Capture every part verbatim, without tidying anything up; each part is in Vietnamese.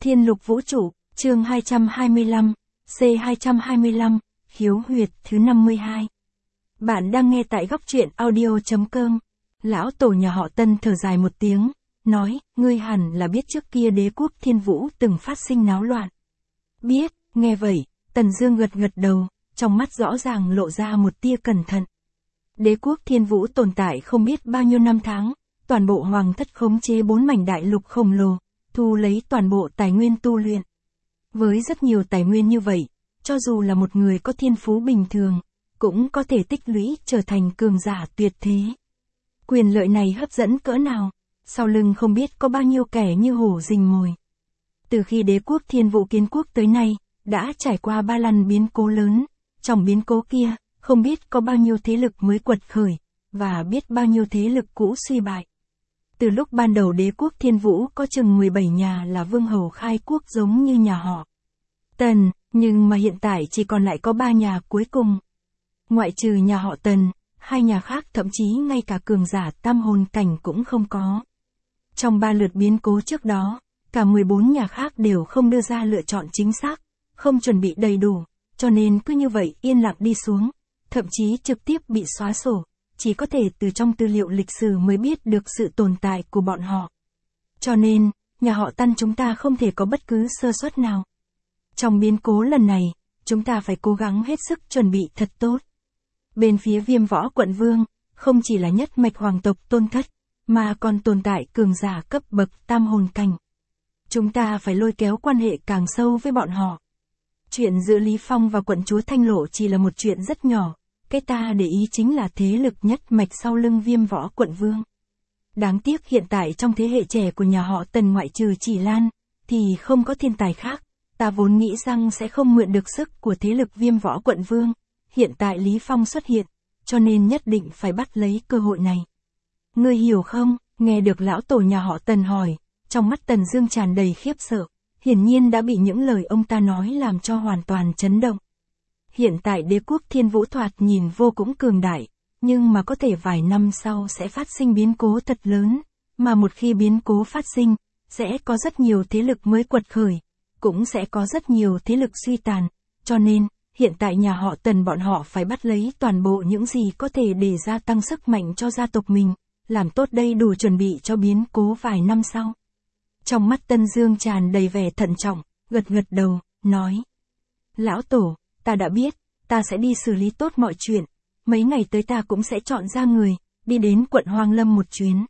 Thiên Lục Vũ Trụ, chương hai trăm hai mươi lăm, C hai trăm hai mươi lăm, khiếu huyệt thứ năm mươi hai. Bạn đang nghe tại góc truyện audio.com. Lão tổ nhà họ Tân thở dài một tiếng, nói, ngươi hẳn là biết trước kia đế quốc Thiên Vũ từng phát sinh náo loạn. Biết, nghe vậy, Tần Dương gật gật đầu, trong mắt rõ ràng lộ ra một tia cẩn thận. Đế quốc Thiên Vũ tồn tại không biết bao nhiêu năm tháng, toàn bộ hoàng thất khống chế bốn mảnh đại lục khổng lồ, thu lấy toàn bộ tài nguyên tu luyện. Với rất nhiều tài nguyên như vậy, cho dù là một người có thiên phú bình thường, cũng có thể tích lũy trở thành cường giả tuyệt thế. Quyền lợi này hấp dẫn cỡ nào, sau lưng không biết có bao nhiêu kẻ như hổ rình mồi. Từ khi đế quốc Thiên Vũ kiến quốc tới nay, đã trải qua ba lần biến cố lớn, trong biến cố kia, không biết có bao nhiêu thế lực mới quật khởi, và biết bao nhiêu thế lực cũ suy bại. Từ lúc ban đầu đế quốc Thiên Vũ có chừng mười bảy nhà là vương hầu khai quốc giống như nhà họ Tần, nhưng mà hiện tại chỉ còn lại có ba nhà cuối cùng. Ngoại trừ nhà họ Tần, hai nhà khác thậm chí ngay cả cường giả tam hồn cảnh cũng không có. Trong ba lượt biến cố trước đó, cả mười bốn nhà khác đều không đưa ra lựa chọn chính xác, không chuẩn bị đầy đủ, cho nên cứ như vậy yên lặng đi xuống, thậm chí trực tiếp bị xóa sổ. Chỉ có thể từ trong tư liệu lịch sử mới biết được sự tồn tại của bọn họ. Cho nên, nhà họ Tân chúng ta không thể có bất cứ sơ suất nào. Trong biến cố lần này, chúng ta phải cố gắng hết sức chuẩn bị thật tốt. Bên phía Viêm Võ Quận Vương, không chỉ là nhất mạch hoàng tộc tôn thất, mà còn tồn tại cường giả cấp bậc tam hồn cảnh. Chúng ta phải lôi kéo quan hệ càng sâu với bọn họ. Chuyện giữa Lý Phong và quận chúa Thanh Lộ chỉ là một chuyện rất nhỏ. Cái ta để ý chính là thế lực nhất mạch sau lưng Viêm Võ Quận Vương. Đáng tiếc hiện tại trong thế hệ trẻ của nhà họ Tần ngoại trừ Chỉ Lan, thì không có thiên tài khác. Ta vốn nghĩ rằng sẽ không mượn được sức của thế lực Viêm Võ Quận Vương. Hiện tại Lý Phong xuất hiện, cho nên nhất định phải bắt lấy cơ hội này. Ngươi hiểu không? Nghe được lão tổ nhà họ Tần hỏi, trong mắt Tần Dương tràn đầy khiếp sợ. Hiển nhiên đã bị những lời ông ta nói làm cho hoàn toàn chấn động. Hiện tại đế quốc Thiên Vũ thoạt nhìn vô cùng cường đại, nhưng mà có thể vài năm sau sẽ phát sinh biến cố thật lớn, mà một khi biến cố phát sinh, sẽ có rất nhiều thế lực mới quật khởi, cũng sẽ có rất nhiều thế lực suy tàn, cho nên, hiện tại nhà họ Tần bọn họ phải bắt lấy toàn bộ những gì có thể để gia tăng sức mạnh cho gia tộc mình, làm tốt đây đủ chuẩn bị cho biến cố vài năm sau. Trong mắt Tân Dương tràn đầy vẻ thận trọng, gật gật đầu, nói: Lão tổ, ta đã biết, ta sẽ đi xử lý tốt mọi chuyện, mấy ngày tới ta cũng sẽ chọn ra người, đi đến quận Hoang Lâm một chuyến.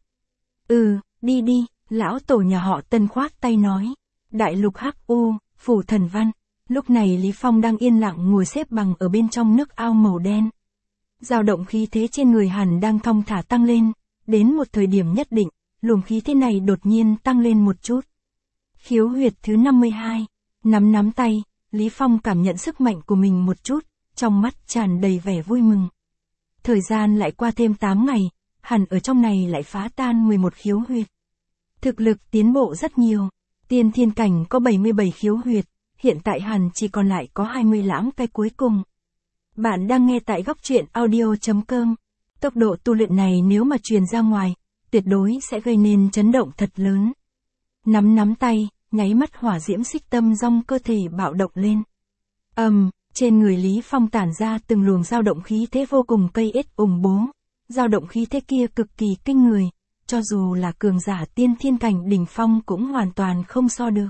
Ừ, đi đi, lão tổ nhà họ Tân khoát tay nói. Đại lục Hắc U, phủ Thần Văn, lúc này Lý Phong đang yên lặng ngồi xếp bằng ở bên trong nước ao màu đen. Dao động khí thế trên người hẳn đang thong thả tăng lên, đến một thời điểm nhất định, luồng khí thế này đột nhiên tăng lên một chút. Khiếu huyệt thứ năm mươi hai, nắm nắm tay. Lý Phong cảm nhận sức mạnh của mình một chút, trong mắt tràn đầy vẻ vui mừng. Thời gian lại qua thêm tám ngày, hẳn ở trong này lại phá tan mười một khiếu huyệt. Thực lực tiến bộ rất nhiều, tiên thiên cảnh có bảy mươi bảy khiếu huyệt, hiện tại hẳn chỉ còn lại có hai mươi lãm cái cuối cùng. Bạn đang nghe tại góc truyện audio.com. Tốc độ tu luyện này nếu mà truyền ra ngoài, tuyệt đối sẽ gây nên chấn động thật lớn. Nắm nắm tay. Nháy mắt hỏa diễm xích tâm trong cơ thể bạo động lên. Ầm, um, trên người Lý Phong tản ra từng luồng dao động khí thế vô cùng cây ết ủng bố. Dao động khí thế kia cực kỳ kinh người, cho dù là cường giả tiên thiên cảnh đỉnh phong cũng hoàn toàn không so được.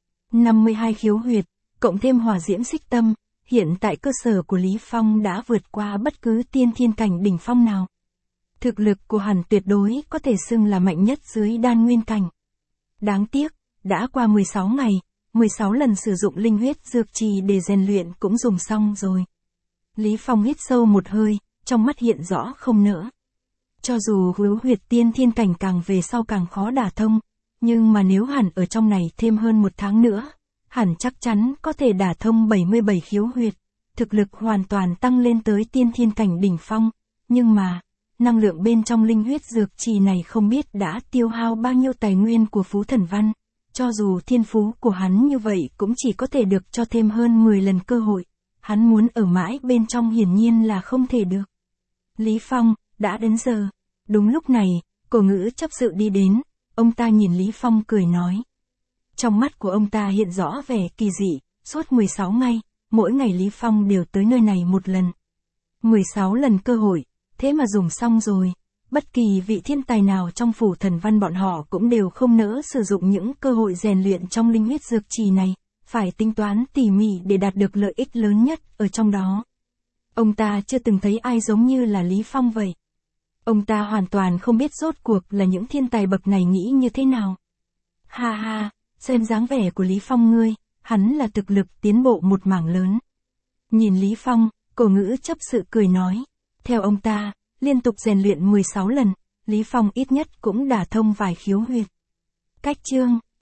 năm mươi hai khiếu huyệt, cộng thêm hỏa diễm xích tâm, hiện tại cơ sở của Lý Phong đã vượt qua bất cứ tiên thiên cảnh đỉnh phong nào. Thực lực của hắn tuyệt đối có thể xưng là mạnh nhất dưới đan nguyên cảnh. Đáng tiếc, đã qua mười sáu ngày, mười sáu lần sử dụng linh huyết dược trì để rèn luyện cũng dùng xong rồi. Lý Phong hít sâu một hơi, trong mắt hiện rõ không nỡ. Cho dù hữu huyệt tiên thiên cảnh càng về sau càng khó đả thông, nhưng mà nếu hẳn ở trong này thêm hơn một tháng nữa, hẳn chắc chắn có thể đả thông bảy mươi bảy khiếu huyệt, thực lực hoàn toàn tăng lên tới tiên thiên cảnh đỉnh phong, nhưng mà, năng lượng bên trong linh huyết dược trì này không biết đã tiêu hao bao nhiêu tài nguyên của Phú Thần Văn. Cho dù thiên phú của hắn như vậy cũng chỉ có thể được cho thêm hơn mười lần cơ hội, hắn muốn ở mãi bên trong hiển nhiên là không thể được. Lý Phong, đã đến giờ. Đúng lúc này, cổ ngữ chấp sự đi đến, ông ta nhìn Lý Phong cười nói. Trong mắt của ông ta hiện rõ vẻ kỳ dị, suốt mười sáu ngày, mỗi ngày Lý Phong đều tới nơi này một lần. mười sáu lần cơ hội, thế mà dùng xong rồi. Bất kỳ vị thiên tài nào trong phủ thần văn bọn họ cũng đều không nỡ sử dụng những cơ hội rèn luyện trong linh huyết dược trì này, phải tính toán tỉ mỉ để đạt được lợi ích lớn nhất ở trong đó. Ông ta chưa từng thấy ai giống như là Lý Phong vậy. Ông ta hoàn toàn không biết rốt cuộc là những thiên tài bậc này nghĩ như thế nào. Ha ha, xem dáng vẻ của Lý Phong ngươi, hắn là thực lực tiến bộ một mảng lớn. Nhìn Lý Phong, Cổ Ngữ chấp sự cười nói. Theo ông ta, liên tục rèn luyện mười sáu lần, Lý Phong ít nhất cũng đả thông vài khiếu huyệt. Cách chương